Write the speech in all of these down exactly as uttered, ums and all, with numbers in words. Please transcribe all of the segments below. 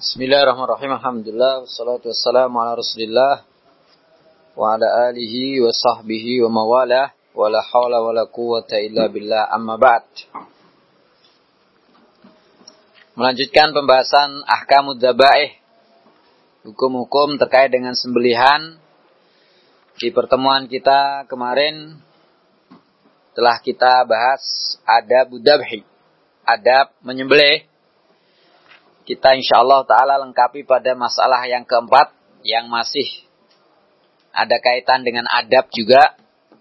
Bismillahirrahmanirrahim. Alhamdulillah wassalatu wassalamu ala Rasulillah wa ala alihi wa sahbihi wa mawalah wa la haula wa la quwwata illa billah, amma ba'd. Melanjutkan pembahasan ahkamud dzabaih, hukum-hukum terkait dengan sembelihan. Di pertemuan kita kemarin telah kita bahas adabud dzabhi, adab menyembelih. Kita insyaallah ta'ala lengkapi pada masalah yang keempat yang masih ada kaitan dengan adab juga.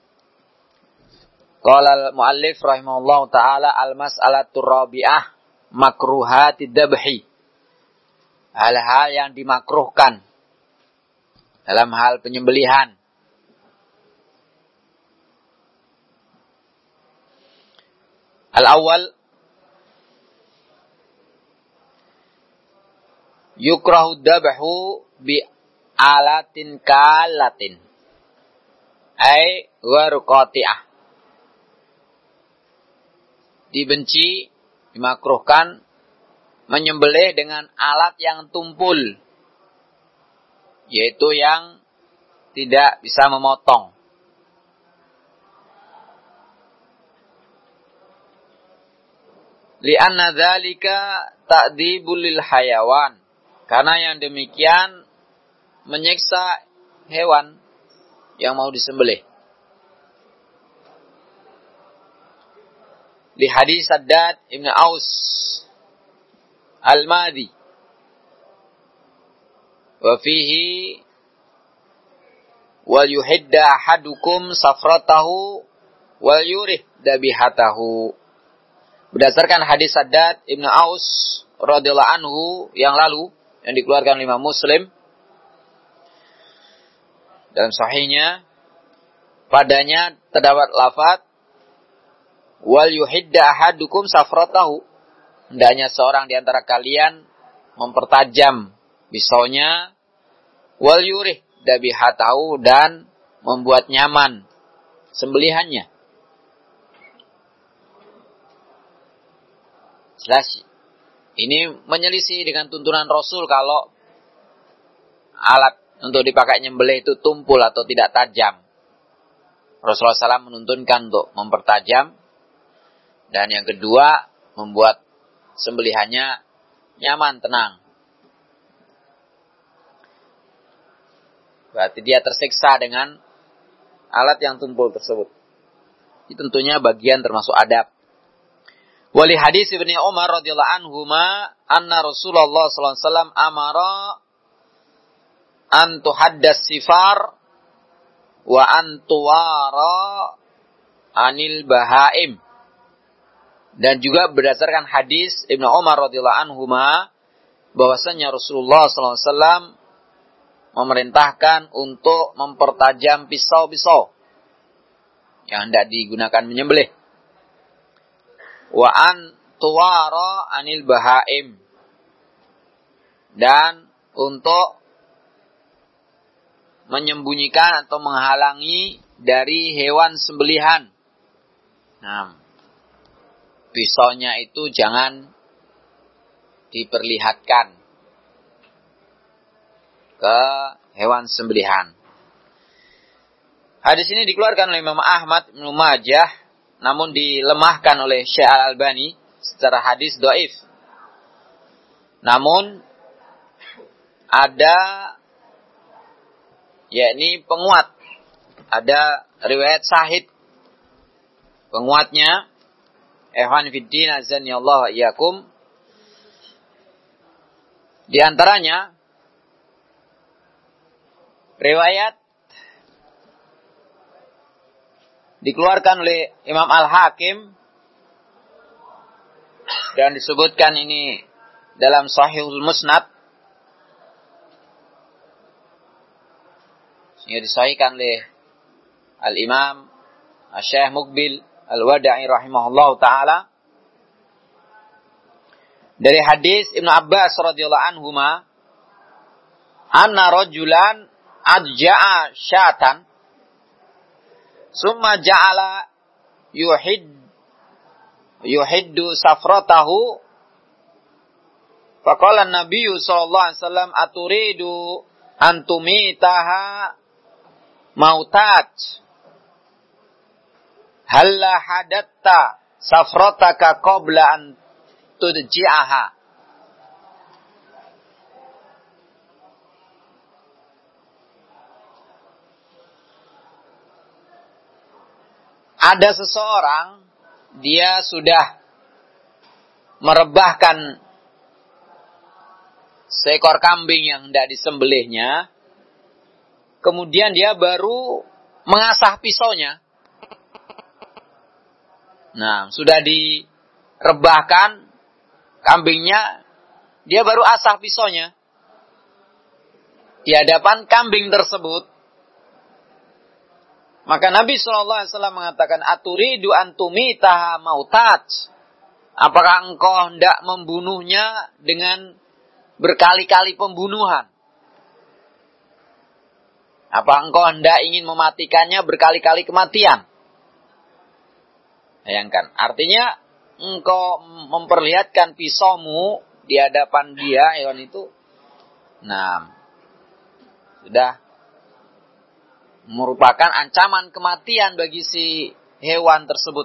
Qala al-muallif rahimahullah ta'ala al-mas'alatur rabi'ah makruhatid dzabhi. Hal-hal yang dimakruhkan dalam hal penyembelihan. Al-awwal, yukrahu dzabhu bi alatin kalatin ay warqati'ah. Dibenci, dimakruhkan menyembelih dengan alat yang tumpul, yaitu yang tidak bisa memotong. Li'anna dzalika ta'dzibul lil hayawan. Karena yang demikian menyiksa hewan yang mau disembelih. Di hadis Saddad Ibn Aus Al-Madhi. Wa fihi wal yuhidda ahadukum safratahu wal yurih dabihatahu. Berdasarkan hadis Saddad Ibn Aus radhiyallahu anhu yang lalu, yang dikeluarkan oleh Imam Muslim dalam sahihnya, padanya terdapat lafaz wal yuhidda ahadukum safratahu, hendaknya seorang di antara kalian mempertajam pisaunya, wal yurih dabihatahu, dan membuat nyaman sembelihannya. Jelas ini menyelisih dengan tuntunan Rasul kalau alat untuk dipakai nyembelih itu tumpul atau tidak tajam. Rasulullah shallallahu alaihi wasallam menuntunkan untuk mempertajam. Dan yang kedua, membuat sembelihannya nyaman, tenang. Berarti dia tersiksa dengan alat yang tumpul tersebut. Ini tentunya bagian termasuk adab. Wali hadis Ibnu Umar radhiyallahu anhuma anna Rasulullah sallallahu alaihi wasallam amara an tuhaddas sifar wa an tuwara anil bahaim. Dan juga berdasarkan hadis Ibnu Umar radhiyallahu anhuma bahwasanya Rasulullah sallallahu alaihi wasallam memerintahkan untuk mempertajam pisau-pisau yang hendak digunakan menyembelih. Wa an tuwara anil bahaim, dan untuk menyembunyikan atau menghalangi dari hewan sembelihan. Nah, pisaunya itu jangan diperlihatkan ke hewan sembelihan. Hadis ini dikeluarkan oleh Imam Ahmad Ibnu Majah, namun dilemahkan oleh Syekh Al-Albani secara hadis dhaif. Namun ada yakni penguat, ada riwayat sahih penguatnya. Ikhwan fiddin azani Allah wa iyyakum. Di antaranya riwayat dikeluarkan oleh Imam Al-Hakim dan disebutkan ini dalam Sahihul Musnad, sehingga disahihkan oleh Al-Imam Asy-Syaikh Muqbil Al-Wada'i rahimahullahu ta'ala dari hadis Ibnu Abbas radhiyallahu anhuma anna rajulan adja'a syatan summa ja'ala yuhid yuhiddu safratahu Faqala Nabi sallallahu alaihi wasallam aturidu antumitaha mautat halla hadatta safrataka qabla an tudji'aha. Ada seseorang, dia sudah merebahkan seekor kambing yang hendak disembelihnya, kemudian dia baru mengasah pisaunya. Nah, sudah direbahkan kambingnya, dia baru asah pisaunya di hadapan kambing tersebut. Maka Nabi shallallahu alaihi wasallam mengatakan, aturidu antumitaha mautat. Apakah engkau hendak membunuhnya dengan berkali-kali pembunuhan? Apa engkau hendak ingin mematikannya berkali-kali kematian? Bayangkan, artinya engkau memperlihatkan pisaumu di hadapan dia, hewan itu. Nah, sudah merupakan ancaman kematian bagi si hewan tersebut.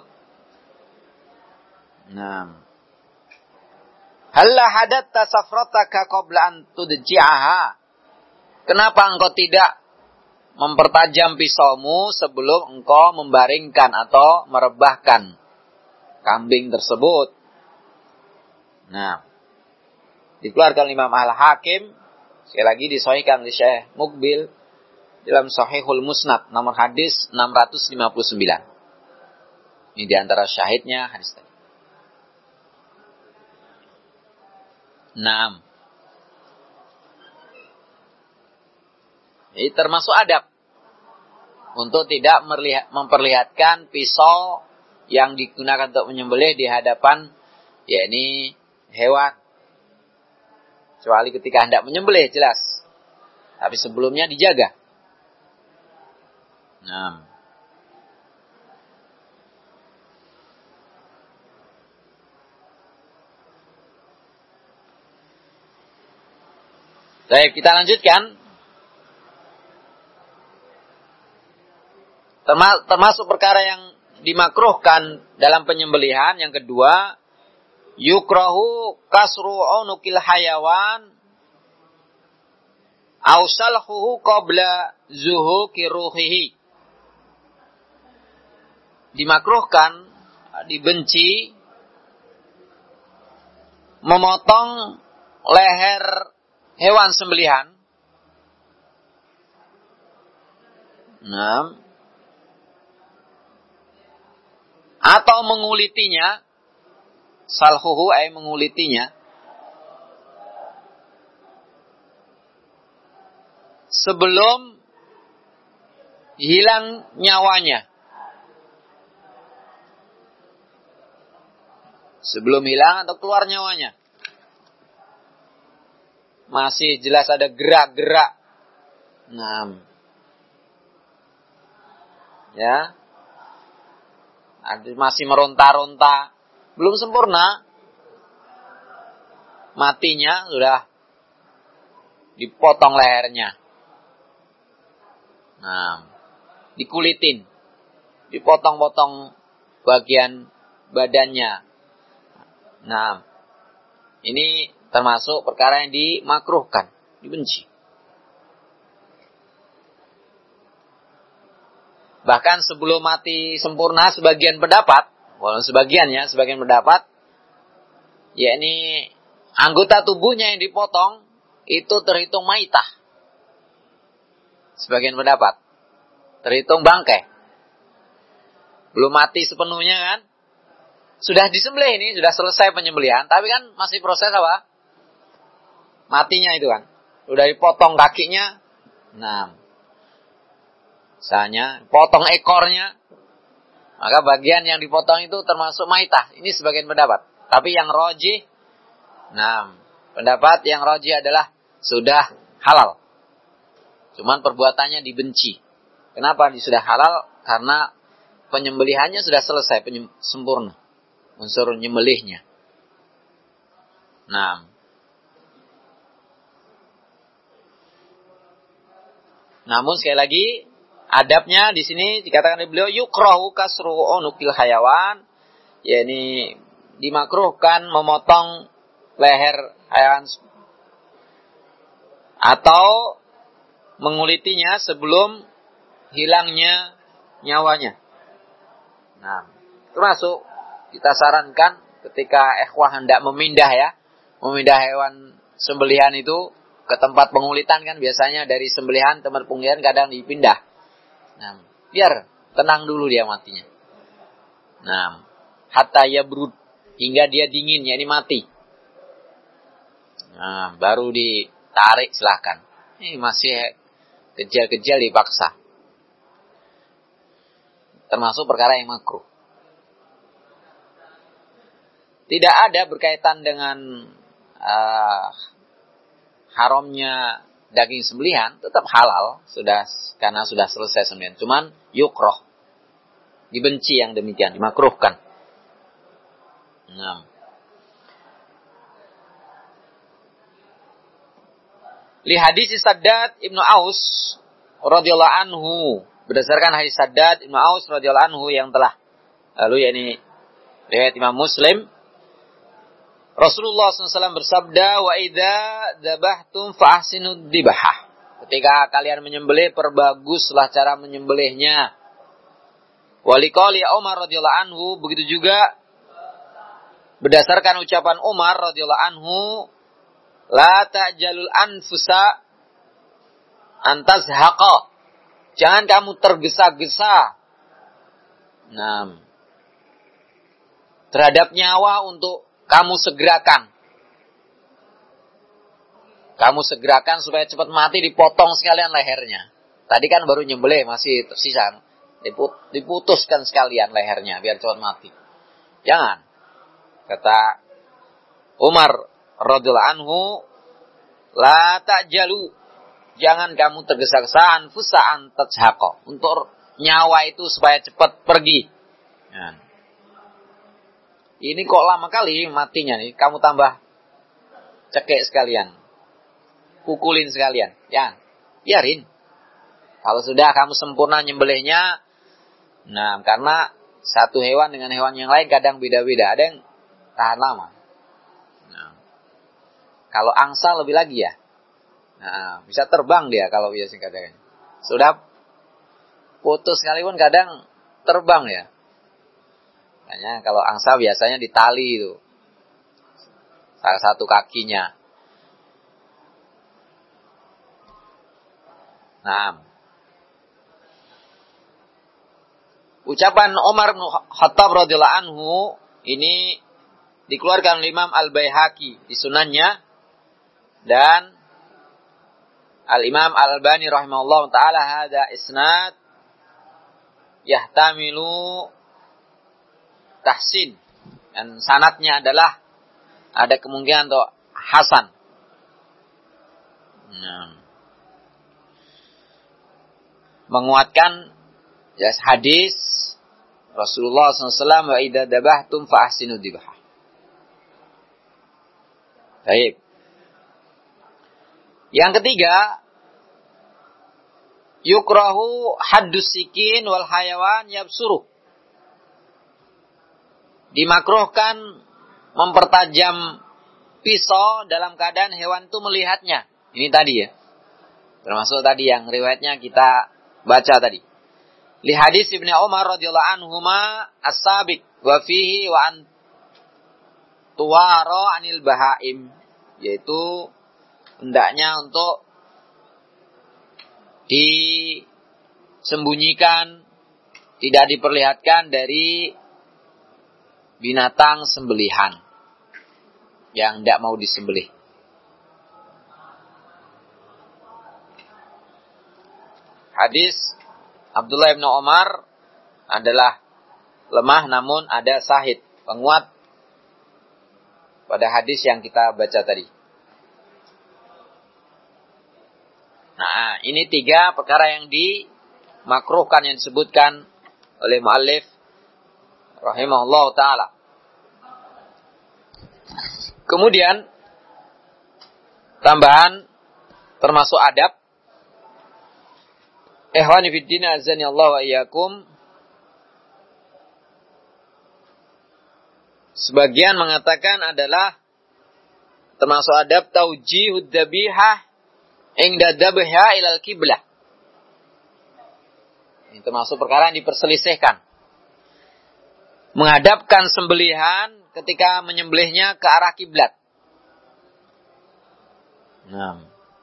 Nah, halla hadatta safrataka qabla an tudji'aha. Kenapa engkau tidak mempertajam pisaumu sebelum engkau membaringkan atau merebahkan kambing tersebut? Nah, dikeluarkan Imam Al-Hakim, sekali lagi disahihkan oleh Syekh Muqbil dalam Sahihul Musnad nomor hadis enam ratus lima puluh sembilan. Ini diantara syahidnya hadis tadi. enam. Ini termasuk adab untuk tidak merlihat, memperlihatkan pisau yang digunakan untuk menyembelih di hadapan yakni hewan. Kecuali ketika hendak menyembelih, jelas. Tapi sebelumnya dijaga. Nah. Baik, kita lanjutkan. Termasuk perkara yang dimakruhkan dalam penyembelihan. Yang kedua, yukrahu kasru unukil hayawan aw salhuhu qabla zuhuki ruhihi. Dimakruhkan, dibenci, memotong leher hewan sembelihan. Nah, atau mengulitinya, salhuhu ay mengulitinya, sebelum hilang nyawanya. Sebelum hilang atau keluar nyawanya. Masih jelas ada gerak-gerak. Nah. Ya. Masih meronta-ronta. Belum sempurna. Matinya sudah dipotong lehernya. Nah. Dikulitin. Dipotong-potong bagian badannya. Nah, ini termasuk perkara yang dimakruhkan, dibenci. Bahkan sebelum mati sempurna, sebagian pendapat, walaupun sebagiannya, sebagian pendapat, yakni anggota tubuhnya yang dipotong, itu terhitung maitah. Sebagian pendapat, terhitung bangkai. Belum mati sepenuhnya kan? Sudah disembelih ini, sudah selesai penyembelihan, tapi kan masih proses apa? Matinya itu kan. Sudah dipotong kakinya. Nah, misalnya potong ekornya, maka bagian yang dipotong itu termasuk maitah. Ini sebagian pendapat. Tapi yang rajih, nah, pendapat yang rajih adalah sudah halal. Cuman perbuatannya dibenci. Kenapa sudah halal? Karena penyembelihannya sudah selesai, penyem- sempurna. Unsur nyembelihnya. Nah, Namun sekali lagi, adabnya di sini dikatakan oleh beliau yukrahu kasru unukil hayawan, yakni dimakruhkan memotong leher hayawan atau mengulitinya sebelum hilangnya nyawanya. Nah, termasuk kita sarankan ketika ikhwah hendak memindah ya, memindah hewan sembelihan itu ke tempat pengulitan kan biasanya dari sembelihan tempat pengulitan kadang dipindah. Nah, biar tenang dulu dia matinya. Nah, hatta yabrud, hingga dia dingin, yakni mati. Nah, baru ditarik silahkan. Ini masih kecil-kecil dipaksa. Termasuk perkara yang makruh. Tidak ada berkaitan dengan uh, haramnya daging sembelihan, tetap halal sudah karena sudah selesai sembelihan. Cuman yukroh, dibenci yang demikian, dimakruhkan. Nah. Li hadis Saddad Ibnu Aus radhiyallahu anhu, berdasarkan hadis Saddad Ibnu Aus radhiyallahu anhu yang telah lalu yakni riwayat Imam Muslim, Rasulullah shallallahu alaihi wasallam bersabda, wa idza dzabhtum fa ahsinu dzibhah. Ketika kalian menyembelih, perbaguslah cara menyembelihnya. Wa liqali Umar radhiyallahu anhu, begitu juga berdasarkan ucapan Umar radhiyallahu anhu, la ta'jalul anfusa antazhaqa. Jangan kamu tergesa-gesa. Nah, terhadap nyawa untuk kamu segerakan. Kamu segerakan supaya cepat mati, dipotong sekalian lehernya. Tadi kan baru nyembelih, masih tersisa. Diputuskan sekalian lehernya biar cepat mati. Jangan. Kata Umar radhiyallahu anhu, la ta'jalu. Jangan kamu tergesa-gesa anfusa antazhaqa. Untuk nyawa itu supaya cepat pergi. Nah. Ini kok lama kali matinya nih, kamu tambah cekek sekalian. Pukulin sekalian. Ya, biarin. Kalau sudah kamu sempurna nyembelihnya, nah karena satu hewan dengan hewan yang lain kadang beda-beda. Ada yang tahan lama. Nah, kalau angsa lebih lagi ya. Nah, bisa terbang dia kalau biasa kadang. Sudah putus sekalipun kadang terbang ya. Makanya kalau angsa biasanya ditali itu. Salah satu kakinya. Nah. Ucapan Umar bin Khattab radhiyallahu anhu ini dikeluarkan oleh Imam Al-Baihaqi di sunannya, dan Al-Imam Al-Albani rahimahullah ta'ala hadza isnad yahtamilu tahsin, dan sanadnya adalah ada kemungkinan untuk hasan. Nah. Menguatkan ya, hadis Rasulullah shallallahu alaihi wasallam, wa idza dabahtum fa ahsinu dzibhah. Baik. Yang ketiga, yukrahu haddus sikin wal hayawan yabsuruh. Dimakruhkan mempertajam pisau dalam keadaan hewan itu melihatnya. Ini tadi ya. Termasuk tadi yang riwayatnya kita baca tadi. Li hadis Ibnu Umar radhiyallahu anhuma as-sabiq wa fihi wa an tuwara anil bahaim, yaitu hendaknya untuk disembunyikan, tidak diperlihatkan dari binatang sembelihan yang tidak mau disembelih. Hadis Abdullah bin Umar adalah lemah, namun ada sahid, penguat pada hadis yang kita baca tadi. Nah, ini tiga perkara yang dimakruhkan yang disebutkan oleh muallif rahimahullah ta'ala. Kemudian tambahan termasuk adab, Ikhwani fid din, azani Allah wa iyyakum. Sebagian mengatakan adalah termasuk adab taujihud dzabihah inda dzabha ilal qiblah. Ini termasuk perkara yang diperselisihkan. Menghadapkan sembelihan ketika menyembelihnya ke arah kiblat. Nah.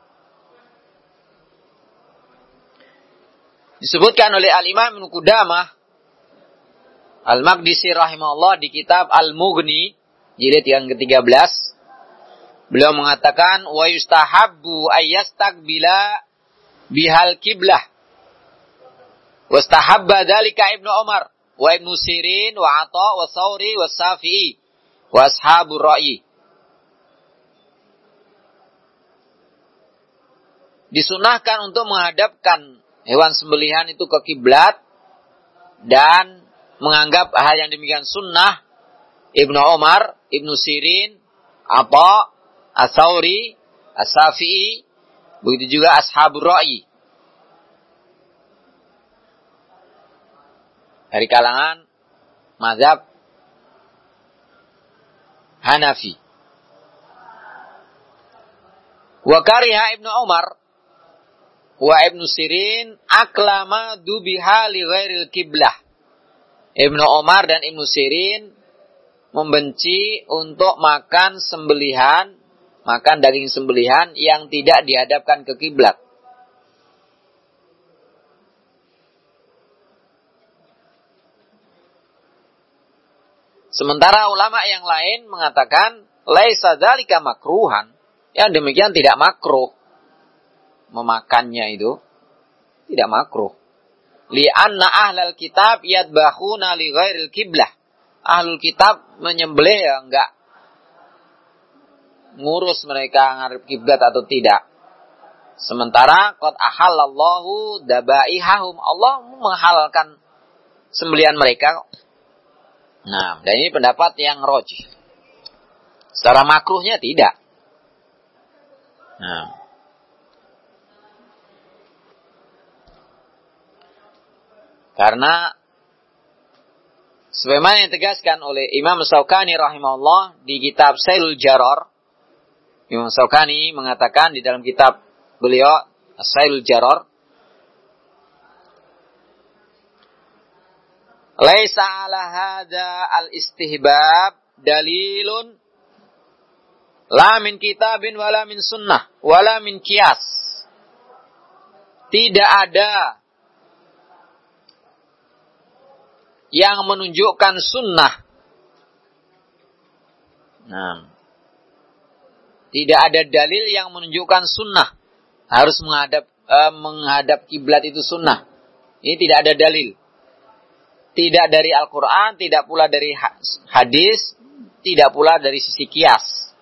Disebutkan oleh Al-Imam Ibnu Qudamah Al-Maqdisi rahimahullah di kitab Al-Mughni jilid yang ketiga belas, beliau mengatakan wa yustahabbu ayyastaqbila bihal qiblah. Wastahabba dzalika Ibnu Umar wa Ibnu Sirin wa Atha wa Tsauri wa Syafi'i wa ashabur ra'yi. Disunahkan untuk menghadapkan hewan sembelihan itu ke kiblat dan menganggap hal yang demikian sunnah Ibnu Umar, Ibnu Sirin, Atha, As-Tsauri, As-Syafi'i, begitu juga ashabur ra'yi. Dari kalangan mazhab Hanafi. Wa kariha Ibnu Umar wa Ibnu Sirin aklama dubiha li ghairil qiblah. Ibnu Umar dan Ibnu Sirin membenci untuk makan sembelihan, makan daging sembelihan yang tidak dihadapkan ke kiblat. Sementara ulama yang lain mengatakan laisa dzalika makruhan, yang demikian tidak makruh. Memakannya itu tidak makruh. Li'anna ahlal kitab yadbahuna li ghairil qiblah. Ahlul kitab menyembelih ya enggak ngurus mereka ngarep kiblat atau tidak. Sementara qad ahallallahu dabaihahum, Allah menghalalkan sembelihan mereka. Nah, dan ini pendapat yang rajih. Secara makruhnya tidak. Nah, karena sebagaimana yang ditegaskan oleh Imam Syaukani rahimahullah di kitab Sailul Jarrar. Imam Syaukani mengatakan di dalam kitab beliau Sailul Jarrar, laisa ala hadza al-istihbab dalilun la min kitabin wala min sunnah wala min qiyas. Tidak ada yang menunjukkan sunnah. Nah, tidak ada dalil yang menunjukkan sunnah. Harus menghadap eh, menghadap kiblat itu sunnah. Ini tidak ada dalil. Tidak dari Al-Quran, tidak pula dari hadis, tidak pula dari sisi qiyas.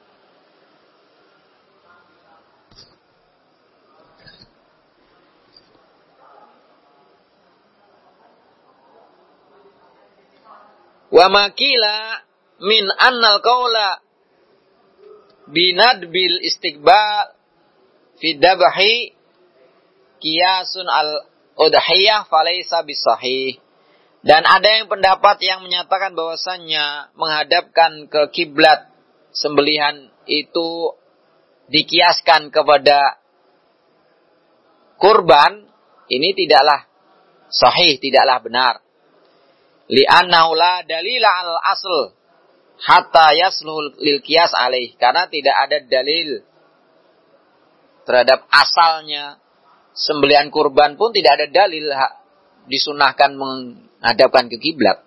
Wa makila min annal qawla binadbil istiqbal fi dabhi qiyasun al udhiyah falaysa bisahih. Dan ada yang pendapat yang menyatakan bahwasannya menghadapkan ke kiblat sembelihan itu dikiaskan kepada kurban, ini tidaklah sahih, tidaklah benar. Li'annahu la dalila al asl hatta yasluhul lil qiyas alaih. Karena tidak ada dalil terhadap asalnya sembelihan kurban pun tidak ada dalil disunahkan menghadapkan ke kiblat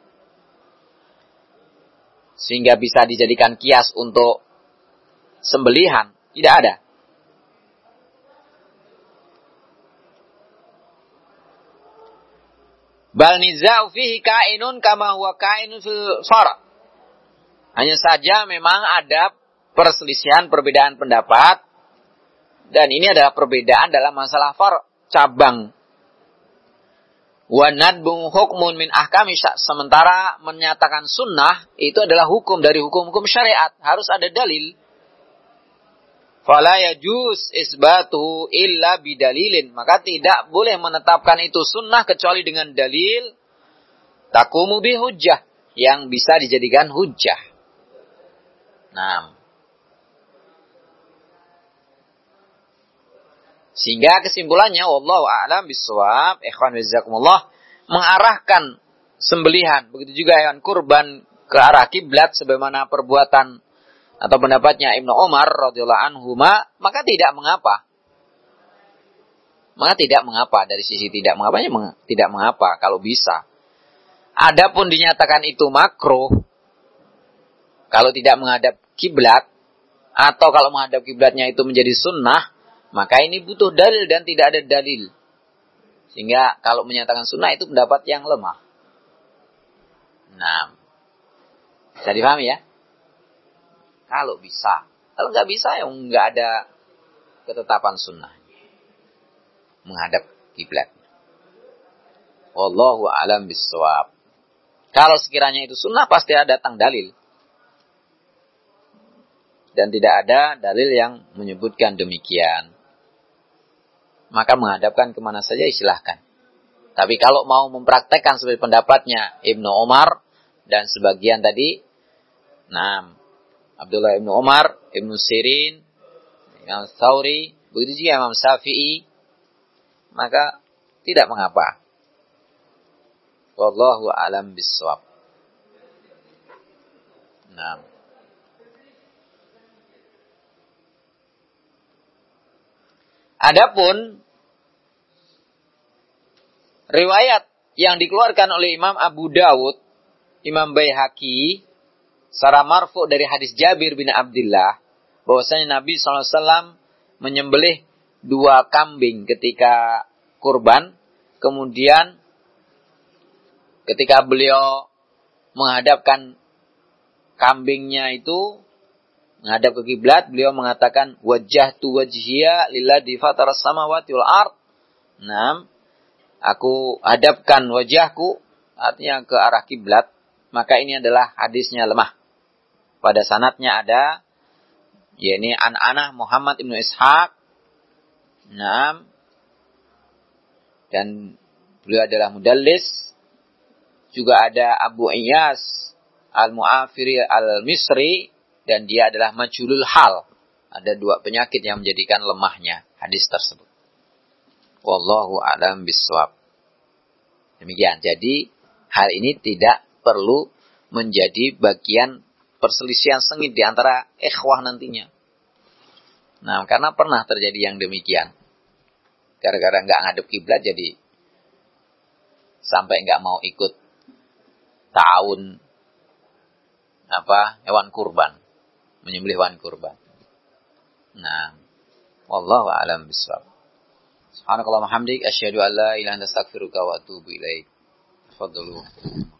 sehingga bisa dijadikan qiyas untuk sembelihan. Tidak ada. Bal nizau fihi kainun kama huwa kainun fil far'. Hanya saja memang ada perselisihan, perbedaan pendapat. Dan ini adalah perbedaan dalam masalah far', cabang. Wa nadbu hukmun min ahkami syar'. Sementara menyatakan sunnah itu adalah hukum dari hukum-hukum syariat. Harus ada dalil. fala yajuz isbatu illa bidalilin. Maka tidak boleh menetapkan itu sunnah kecuali dengan dalil taqumu bi hujjah, yang bisa dijadikan hujjah. Nah, sehingga kesimpulannya wallahu a'lam bissawab, ikhwan jazakumullah, mengarahkan sembelihan begitu juga hewan kurban ke arah kiblat sebagaimana perbuatan atau pendapatnya Ibnu Umar radhiyallahu anhu, maka tidak mengapa. Maka tidak mengapa, dari sisi tidak mengapanya meng, tidak mengapa kalau bisa. Adapun dinyatakan itu makruh kalau tidak menghadap kiblat, atau kalau menghadap kiblatnya itu menjadi sunnah, maka ini butuh dalil dan tidak ada dalil. Sehingga kalau menyatakan sunnah itu pendapat yang lemah. Nah, bisa dipahami ya? Kalau bisa. Kalau nggak bisa, ya nggak ada ketetapan sunnah menghadap kiblat. Wallahu a'lam bissawab. Kalau sekiranya itu sunnah, pasti ada datang dalil. Dan tidak ada dalil yang menyebutkan demikian. Maka menghadapkan kemana saja silahkan. Tapi kalau mau mempraktekkan sebagai pendapatnya Ibnu Umar dan sebagian tadi, nah, Abdullah Ibnu Umar, Ibnu Sirin, Imam Tsauri, begitu juga Imam Syafi'i, maka tidak mengapa. Wallahu a'lam bissawab. Nah, adapun riwayat yang dikeluarkan oleh Imam Abu Dawud, Imam Baihaqi, secara marfu dari hadis Jabir bin Abdullah, bahwasanya Nabi shallallahu alaihi wasallam menyembelih dua kambing ketika kurban, kemudian ketika beliau menghadapkan kambingnya itu menghadap ke kiblat, beliau mengatakan wajjahtu wajhiya lilladzi fataras samawati wal ard. Naam, aku hadapkan wajahku, artinya ke arah kiblat, maka ini adalah hadisnya lemah. Pada sanadnya ada yakni an-Anah Muhammad ibnu Ishaq. Naam. Dan beliau adalah mudallis. Juga ada Abu Iyas Al-Mu'afiri Al-Misri, dan dia adalah majhulul hal. Ada dua penyakit yang menjadikan lemahnya hadis tersebut. Wallahu a'lam bissawab. Demikian. Jadi hal ini tidak perlu menjadi bagian perselisihan sengit di antara ikhwah nantinya. Nah, karena pernah terjadi yang demikian. Gara-gara nggak ngadep kiblat, jadi sampai nggak mau ikut ta'awun apa hewan kurban, menyembelih hewan kurban. Nah, wallahu a'lam bishawab. Subhanakallahumma hamdik asyhadu an la ilaha illa anta astaghfiruka wa atubu ilaik. Tafadhalu.